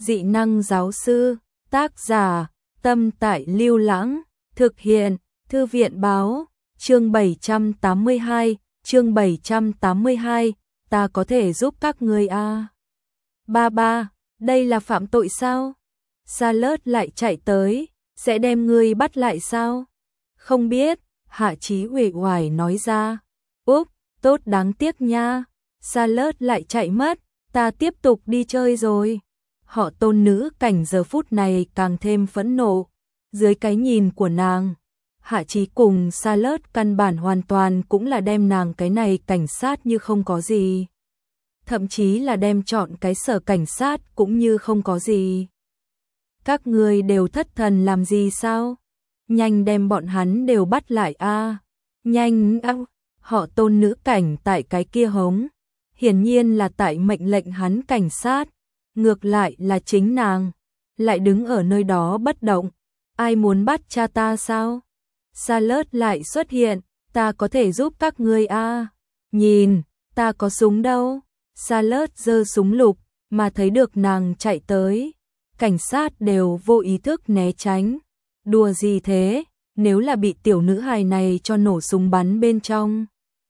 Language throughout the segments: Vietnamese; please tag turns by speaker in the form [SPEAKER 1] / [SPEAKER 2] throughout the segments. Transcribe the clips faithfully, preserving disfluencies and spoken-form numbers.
[SPEAKER 1] Dị năng giáo sư, tác giả, Tâm Tại Lưu Lãng, thực hiện, Thư viện báo, chương bảy trăm tám mươi hai, chương bảy trăm tám mươi hai, ta có thể giúp các ngươi à. Ba ba, đây là phạm tội sao? Charlotte lại chạy tới, sẽ đem ngươi bắt lại sao? Không biết, Hạ Chí uể oải nói ra. Úp, tốt đáng tiếc nha. Charlotte lại chạy mất, ta tiếp tục đi chơi rồi. Họ Tôn nữ cảnh giờ phút này càng thêm phẫn nộ. Dưới cái nhìn của nàng, Hạ Chí cùng Charlotte căn bản hoàn toàn cũng là đem nàng cái này cảnh sát như không có gì. Thậm chí là đem chọn cái sở cảnh sát cũng như không có gì. Các ngươi đều thất thần làm gì sao? Nhanh đem bọn hắn đều bắt lại a. Nhanh a. Họ Tôn nữ cảnh tại cái kia hống. Hiển nhiên là tại mệnh lệnh hắn cảnh sát. Ngược lại là chính nàng. Lại đứng ở nơi đó bất động. Ai muốn bắt cha ta sao? Charlotte lại xuất hiện. Ta có thể giúp các ngươi a. Nhìn, ta có súng đâu. Charlotte giơ súng lục, mà thấy được nàng chạy tới. Cảnh sát đều vô ý thức né tránh. Đùa gì thế, nếu là bị tiểu nữ hài này cho nổ súng bắn bên trong.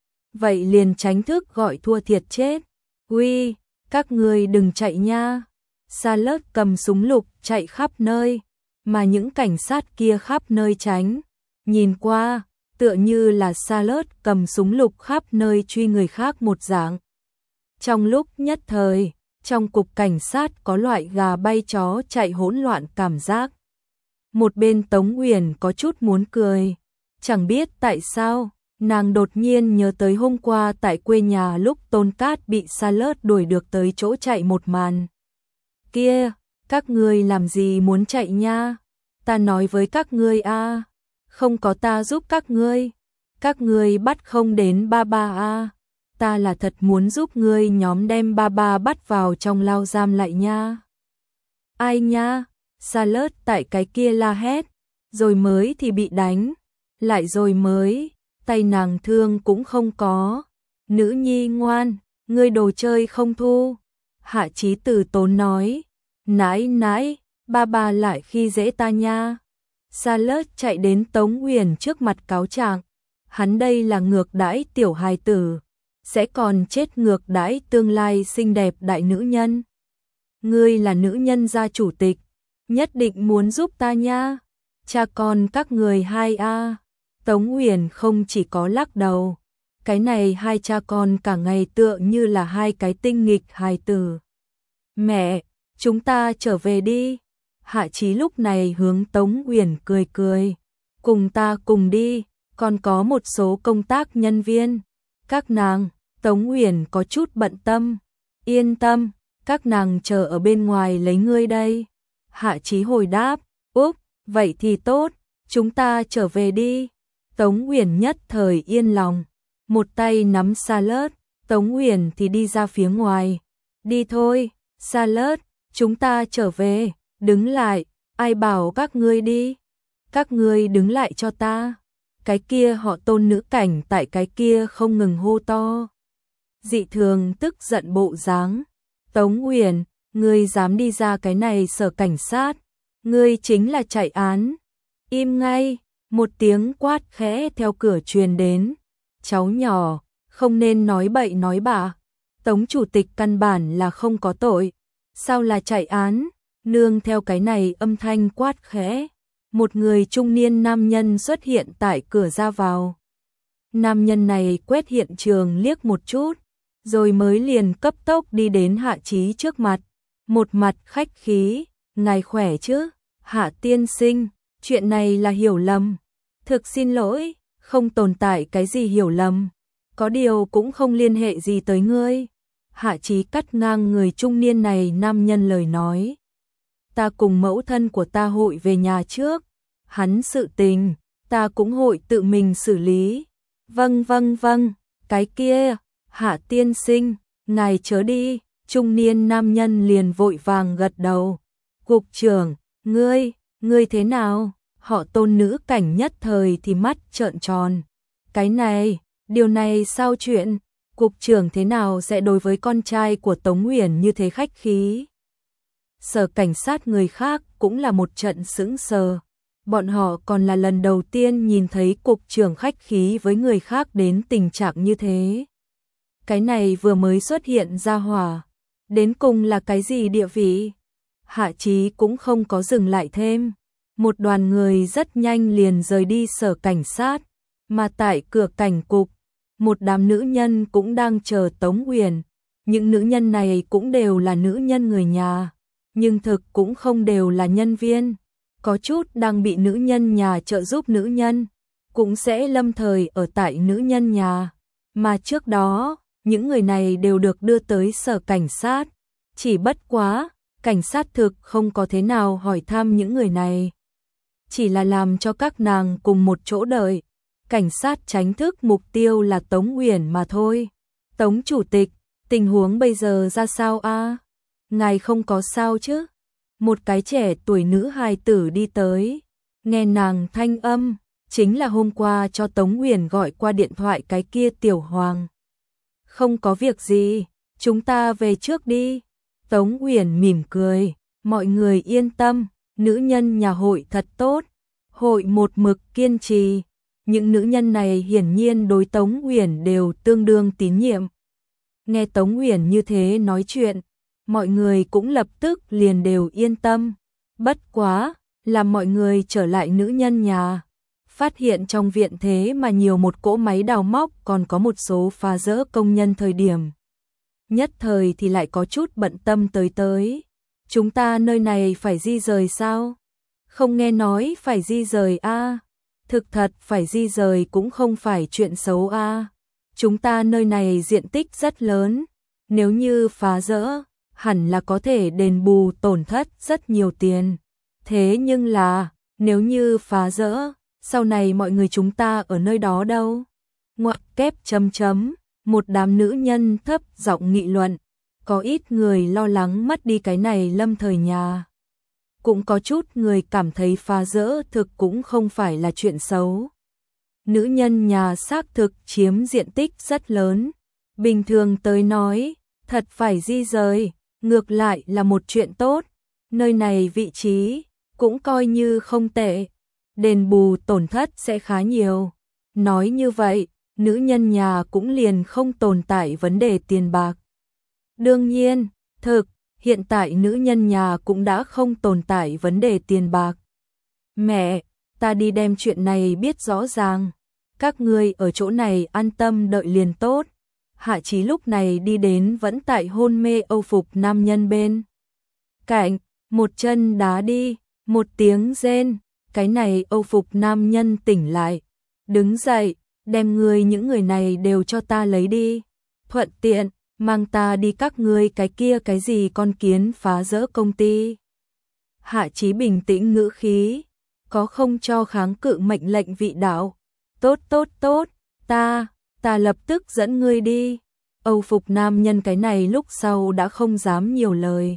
[SPEAKER 1] Vậy liền tránh thức gọi thua thiệt chết. Uy, các ngươi đừng chạy nha. Charlotte cầm súng lục chạy khắp nơi, mà những cảnh sát kia khắp nơi tránh. Nhìn qua, tựa như là Charlotte cầm súng lục khắp nơi truy người khác một dạng. Trong lúc nhất thời, trong cục cảnh sát có loại gà bay chó chạy hỗn loạn cảm giác. Một bên Tống Uyển có chút muốn cười. Chẳng biết tại sao, nàng đột nhiên nhớ tới hôm qua tại quê nhà lúc Tôn Cát bị Charlotte đuổi được tới chỗ chạy một màn. Kia, các ngươi làm gì muốn chạy nha? Ta nói với các ngươi a, không có ta giúp các ngươi. Các ngươi bắt không đến ba ba a. Ta là thật muốn giúp ngươi nhóm đem ba ba bắt vào trong lao giam lại nha. Ai nha? Charlotte tại cái kia la hét, rồi mới thì bị đánh, lại rồi mới, tay nàng thương cũng không có. Nữ nhi ngoan, ngươi đồ chơi không thu. Hạ Chí từ tốn nói, nãi nãi, ba ba lại khi dễ ta nha. Charlotte chạy đến Tống Uyển trước mặt cáo trạng, hắn đây là ngược đãi tiểu hài tử, sẽ còn chết ngược đãi tương lai xinh đẹp đại nữ nhân. Ngươi là nữ nhân gia chủ tịch, nhất định muốn giúp ta nha. Cha con các người hai a. Tống Uyển không chỉ có lắc đầu, cái này hai cha con cả ngày tựa như là hai cái tinh nghịch hài tử. Mẹ, chúng ta trở về đi. Hạ Chí lúc này hướng Tống Uyển cười cười, cùng ta cùng đi, còn có một số công tác nhân viên. Các nàng, Tống Uyển có chút bận tâm. Yên tâm, các nàng chờ ở bên ngoài lấy ngươi đây. Hạ Chí hồi đáp, úp, vậy thì tốt, chúng ta trở về đi. Tống Uyển nhất thời yên lòng, một tay nắm Charlotte, Tống Uyển thì đi ra phía ngoài. Đi thôi, Charlotte, chúng ta trở về. Đứng lại, ai bảo các ngươi đi? Các ngươi đứng lại cho ta. Cái kia họ Tôn nữ cảnh tại cái kia không ngừng hô to. Dị thường tức giận bộ dáng. Tống Uyển, ngươi dám đi ra cái này sở cảnh sát, ngươi chính là chạy án. Im ngay, một tiếng quát khẽ theo cửa truyền đến. Cháu nhỏ, không nên nói bậy nói bạ. Tống chủ tịch căn bản là không có tội, sao là chạy án? Nương theo cái này âm thanh quát khẽ, một người trung niên nam nhân xuất hiện tại cửa ra vào. Nam nhân này quét hiện trường liếc một chút, rồi mới liền cấp tốc đi đến Hạ Chí trước mặt, một mặt khách khí, ngài khỏe chứ? Hạ tiên sinh, chuyện này là hiểu lầm. Thực xin lỗi, không tồn tại cái gì hiểu lầm, có điều cũng không liên hệ gì tới ngươi. Hạ Chí cắt ngang người trung niên này nam nhân lời nói. Ta cùng mẫu thân của ta hội về nhà trước, hắn sự tình, ta cũng hội tự mình xử lý. Vâng vâng vâng, cái kia, Hạ tiên sinh, ngài chớ đi. Trung niên nam nhân liền vội vàng gật đầu. Cục trưởng, ngươi, ngươi thế nào? Họ Tôn nữ cảnh nhất thời thì mắt trợn tròn. Cái này, điều này sao chuyện? Cục trưởng thế nào sẽ đối với con trai của Tống Uyển như thế khách khí? Sở cảnh sát người khác cũng là một trận sững sờ. Bọn họ còn là lần đầu tiên nhìn thấy cục trưởng khách khí với người khác đến tình trạng như thế. Cái này vừa mới xuất hiện ra hỏa, đến cùng là cái gì địa vị? Hạ Chí cũng không có dừng lại thêm. Một đoàn người rất nhanh liền rời đi sở cảnh sát, mà tại cửa cảnh cục, một đám nữ nhân cũng đang chờ Tống Uyển. Những nữ nhân này cũng đều là nữ nhân người nhà, nhưng thực cũng không đều là nhân viên. Có chút đang bị nữ nhân nhà trợ giúp nữ nhân, cũng sẽ lâm thời ở tại nữ nhân nhà. Mà trước đó, những người này đều được đưa tới sở cảnh sát. Chỉ bất quá, cảnh sát thực không có thế nào hỏi thăm những người này. Chỉ là làm cho các nàng cùng một chỗ đợi. Cảnh sát tránh thức mục tiêu là Tống Uyển mà thôi. Tống chủ tịch, tình huống bây giờ ra sao a? Ngài không có sao chứ? Một cái trẻ tuổi nữ hài tử đi tới. Nghe nàng thanh âm, chính là hôm qua cho Tống Uyển gọi qua điện thoại cái kia Tiểu Hoàng. Không có việc gì, chúng ta về trước đi. Tống Uyển mỉm cười, mọi người yên tâm, nữ nhân nhà hội thật tốt. Hội một mực kiên trì. Những nữ nhân này hiển nhiên đối Tống Uyển đều tương đương tín nhiệm. Nghe Tống Uyển như thế nói chuyện, mọi người cũng lập tức liền đều yên tâm. Bất quá, làm mọi người trở lại nữ nhân nhà, phát hiện trong viện thế mà nhiều một cỗ máy đào móc còn có một số phá rỡ công nhân thời điểm. Nhất thời thì lại có chút bận tâm tới tới. Chúng ta nơi này phải di rời sao? Không nghe nói phải di rời a? À? Thực thật phải di rời cũng không phải chuyện xấu a. À? Chúng ta nơi này diện tích rất lớn, nếu như phá rỡ, hẳn là có thể đền bù tổn thất rất nhiều tiền. Thế nhưng là, nếu như phá rỡ, sau này mọi người chúng ta ở nơi đó đâu? Ngoặc kép chấm chấm, một đám nữ nhân thấp giọng nghị luận, có ít người lo lắng mất đi cái này lâm thời nhà. Cũng có chút người cảm thấy phá rỡ thực cũng không phải là chuyện xấu. Nữ nhân nhà xác thực chiếm diện tích rất lớn. Bình thường tới nói, thật phải di rời, ngược lại là một chuyện tốt. Nơi này vị trí, cũng coi như không tệ. Đền bù tổn thất sẽ khá nhiều. Nói như vậy, nữ nhân nhà cũng liền không tồn tại vấn đề tiền bạc. Đương nhiên, thực, hiện tại nữ nhân nhà cũng đã không tồn tại vấn đề tiền bạc. Mẹ, ta đi đem chuyện này biết rõ ràng. Các ngươi ở chỗ này an tâm đợi liền tốt. Hạ Chí lúc này đi đến vẫn tại hôn mê âu phục nam nhân bên cạnh, một chân đá đi, một tiếng rên, cái này âu phục nam nhân tỉnh lại, đứng dậy, đem ngươi những người này đều cho ta lấy đi, thuận tiện mang ta đi các ngươi cái kia cái gì con kiến phá rỡ công ty. Hạ Chí bình tĩnh ngữ khí, có không cho kháng cự mệnh lệnh vị đạo. Tốt tốt tốt, ta, ta lập tức dẫn ngươi đi. Âu phục nam nhân cái này lúc sau đã không dám nhiều lời.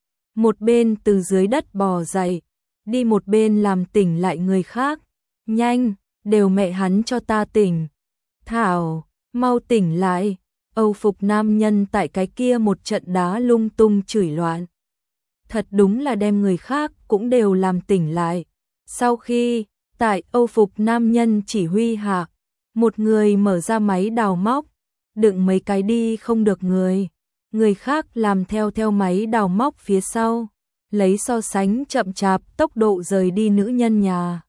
[SPEAKER 1] Một bên từ dưới đất bò dậy, đi một bên làm tỉnh lại người khác. Nhanh, đều mẹ hắn cho ta tỉnh. Thảo, mau tỉnh lại. Âu phục nam nhân tại cái kia một trận đá lung tung chửi loạn. Thật đúng là đem người khác cũng đều làm tỉnh lại. Sau khi, tại Âu phục nam nhân chỉ huy hạ, một người mở ra máy đào móc, đựng mấy cái đi không được người. Người khác làm theo theo máy đào móc phía sau, lấy so sánh chậm chạp tốc độ rời đi nữ nhân nhà.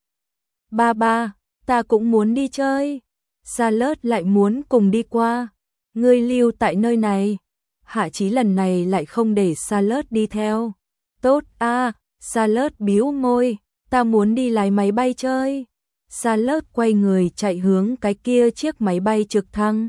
[SPEAKER 1] Ba ba, ta cũng muốn đi chơi. Charlotte lại muốn cùng đi qua. Ngươi lưu tại nơi này. Hạ Chí lần này lại không để Charlotte đi theo. Tốt a, à, Charlotte bĩu môi, ta muốn đi lái máy bay chơi. Charlotte quay người chạy hướng cái kia chiếc máy bay trực thăng.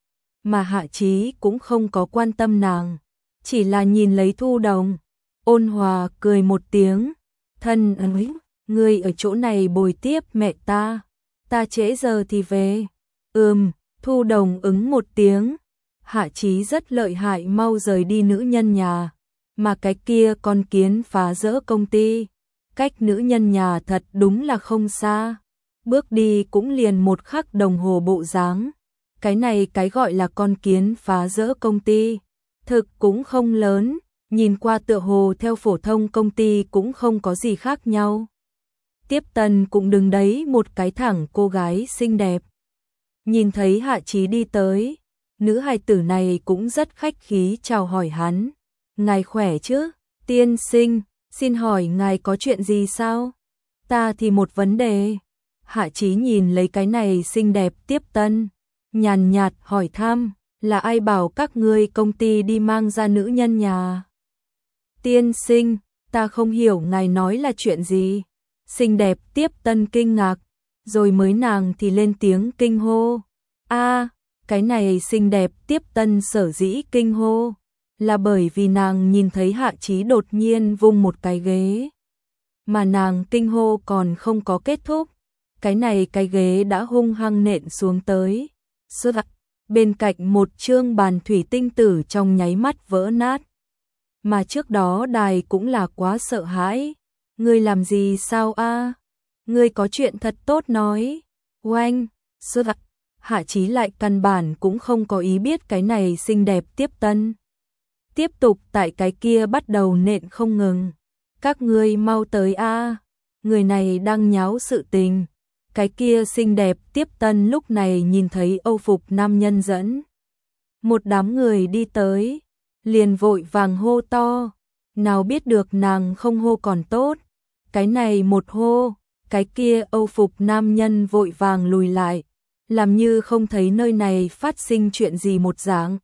[SPEAKER 1] Mà Hạ Chí cũng không có quan tâm nàng, chỉ là nhìn lấy Thu Đồng, ôn hòa cười một tiếng, thân ơi, ngươi ở chỗ này bồi tiếp mẹ ta, ta trễ giờ thì về. Ừm, Thu Đồng ứng một tiếng. Hạ Chí rất lợi hại mau rời đi nữ nhân nhà, mà cái kia con kiến phá rỡ công ty, cách nữ nhân nhà thật đúng là không xa, bước đi cũng liền một khắc đồng hồ bộ dáng. Cái này cái gọi là con kiến phá rỡ công ty, thực cũng không lớn, nhìn qua tựa hồ theo phổ thông công ty cũng không có gì khác nhau. Tiếp tân cũng đứng đấy một cái thẳng cô gái xinh đẹp. Nhìn thấy Hạ Chí đi tới, nữ hài tử này cũng rất khách khí chào hỏi hắn. Ngài khỏe chứ? Tiên sinh, xin hỏi ngài có chuyện gì sao? Ta thì một vấn đề. Hạ Chí nhìn lấy cái này xinh đẹp tiếp tân, nhàn nhạt hỏi thăm, là ai bảo các ngươi công ty đi mang ra nữ nhân nhà? Tiên sinh, ta không hiểu ngài nói là chuyện gì. Xinh đẹp tiếp tân kinh ngạc, rồi mới nàng thì lên tiếng kinh hô. A, cái này xinh đẹp tiếp tân sở dĩ kinh hô, là bởi vì nàng nhìn thấy Hạ Chí đột nhiên vung một cái ghế. Mà nàng kinh hô còn không có kết thúc, cái này cái ghế đã hung hăng nện xuống tới. Sốt bên cạnh một trương bàn thủy tinh tử trong nháy mắt vỡ nát. Mà trước đó đài cũng là quá sợ hãi. Ngươi làm gì sao a? Ngươi có chuyện thật tốt nói. Oanh, sốt Hạ Chí lại căn bản cũng không có ý biết cái này xinh đẹp tiếp tân. Tiếp tục tại cái kia bắt đầu nện không ngừng. Các ngươi mau tới a, người này đang nháo sự tình. Cái kia xinh đẹp tiếp tân lúc này nhìn thấy Âu phục nam nhân dẫn một đám người đi tới, liền vội vàng hô to. Nào biết được nàng không hô còn tốt, cái này một hô, cái kia Âu phục nam nhân vội vàng lùi lại, làm như không thấy nơi này phát sinh chuyện gì một dạng.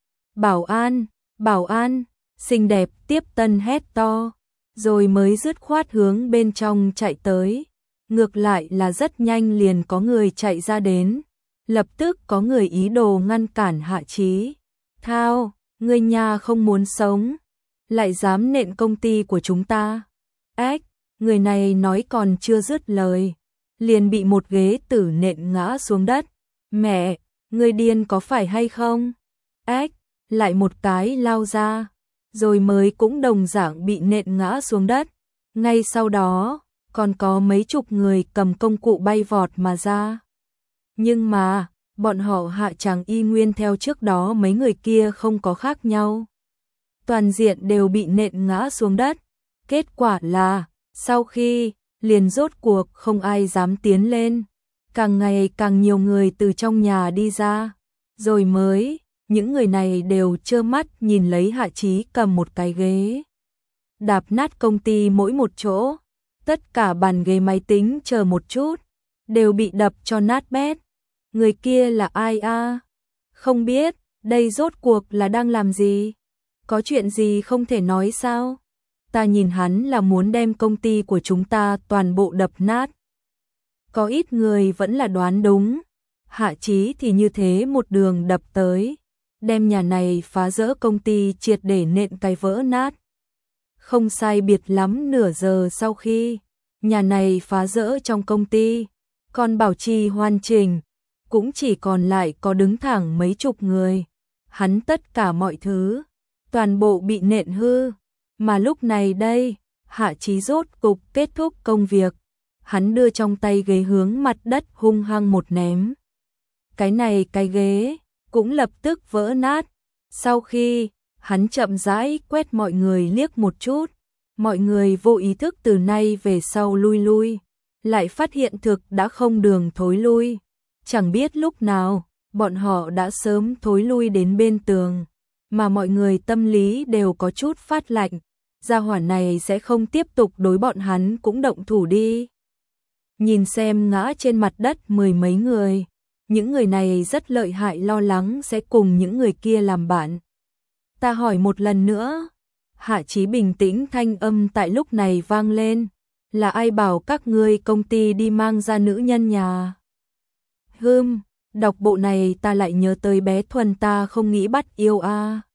[SPEAKER 1] Bảo an, bảo an, xinh đẹp tiếp tân hét to, rồi mới dứt khoát hướng bên trong chạy tới. Ngược lại là rất nhanh liền có người chạy ra đến, lập tức có người ý đồ ngăn cản Hạ Chí. Thao, ngươi nhà không muốn sống, lại dám nện công ty của chúng ta. Ếch, người này nói còn chưa dứt lời, liền bị một ghế tử nện ngã xuống đất. Mẹ, ngươi điên có phải hay không? Ếch, lại một cái lao ra, rồi mới cũng đồng dạng bị nện ngã xuống đất. Ngay sau đó, còn có mấy chục người cầm công cụ bay vọt mà ra. Nhưng mà, bọn họ hạ tràng y nguyên theo trước đó mấy người kia không có khác nhau. Toàn diện đều bị nện ngã xuống đất. Kết quả là, sau khi, liền rốt cuộc không ai dám tiến lên. Càng ngày càng nhiều người từ trong nhà đi ra. Rồi mới, những người này đều trơ mắt nhìn lấy Hạ Chí cầm một cái ghế. Đạp nát công ty mỗi một chỗ. Tất cả bàn ghế máy tính chờ một chút, đều bị đập cho nát bét. Người kia là ai a? Không biết, đây rốt cuộc là đang làm gì? Có chuyện gì không thể nói sao? Ta nhìn hắn là muốn đem công ty của chúng ta toàn bộ đập nát. Có ít người vẫn là đoán đúng. Hạ Chí thì như thế một đường đập tới, đem nhà này phá rỡ công ty triệt để nện cái vỡ nát. Không sai biệt lắm nửa giờ sau khi nhà này phá rỡ trong công ty, còn bảo trì hoàn chỉnh, cũng chỉ còn lại có đứng thẳng mấy chục người. Hắn tất cả mọi thứ, toàn bộ bị nện hư. Mà lúc này đây, Hạ Chí rốt cục kết thúc công việc. Hắn đưa trong tay ghế hướng mặt đất hung hăng một ném. Cái này cái ghế, cũng lập tức vỡ nát. Sau khi hắn chậm rãi quét mọi người liếc một chút, mọi người vô ý thức từ nay về sau lui lui, lại phát hiện thực đã không đường thối lui. Chẳng biết lúc nào, bọn họ đã sớm thối lui đến bên tường, mà mọi người tâm lý đều có chút phát lạnh. Gia hỏa này sẽ không tiếp tục đối bọn hắn cũng động thủ đi. Nhìn xem ngã trên mặt đất mười mấy người, những người này rất lợi hại, lo lắng sẽ cùng những người kia làm bạn. Ta hỏi một lần nữa. Hạ Chí bình tĩnh thanh âm tại lúc này vang lên. Là ai bảo các ngươi công ty đi mang ra nữ nhân nhà? Hừm, đọc bộ này ta lại nhớ tới bé Thuần ta không nghĩ bắt yêu a.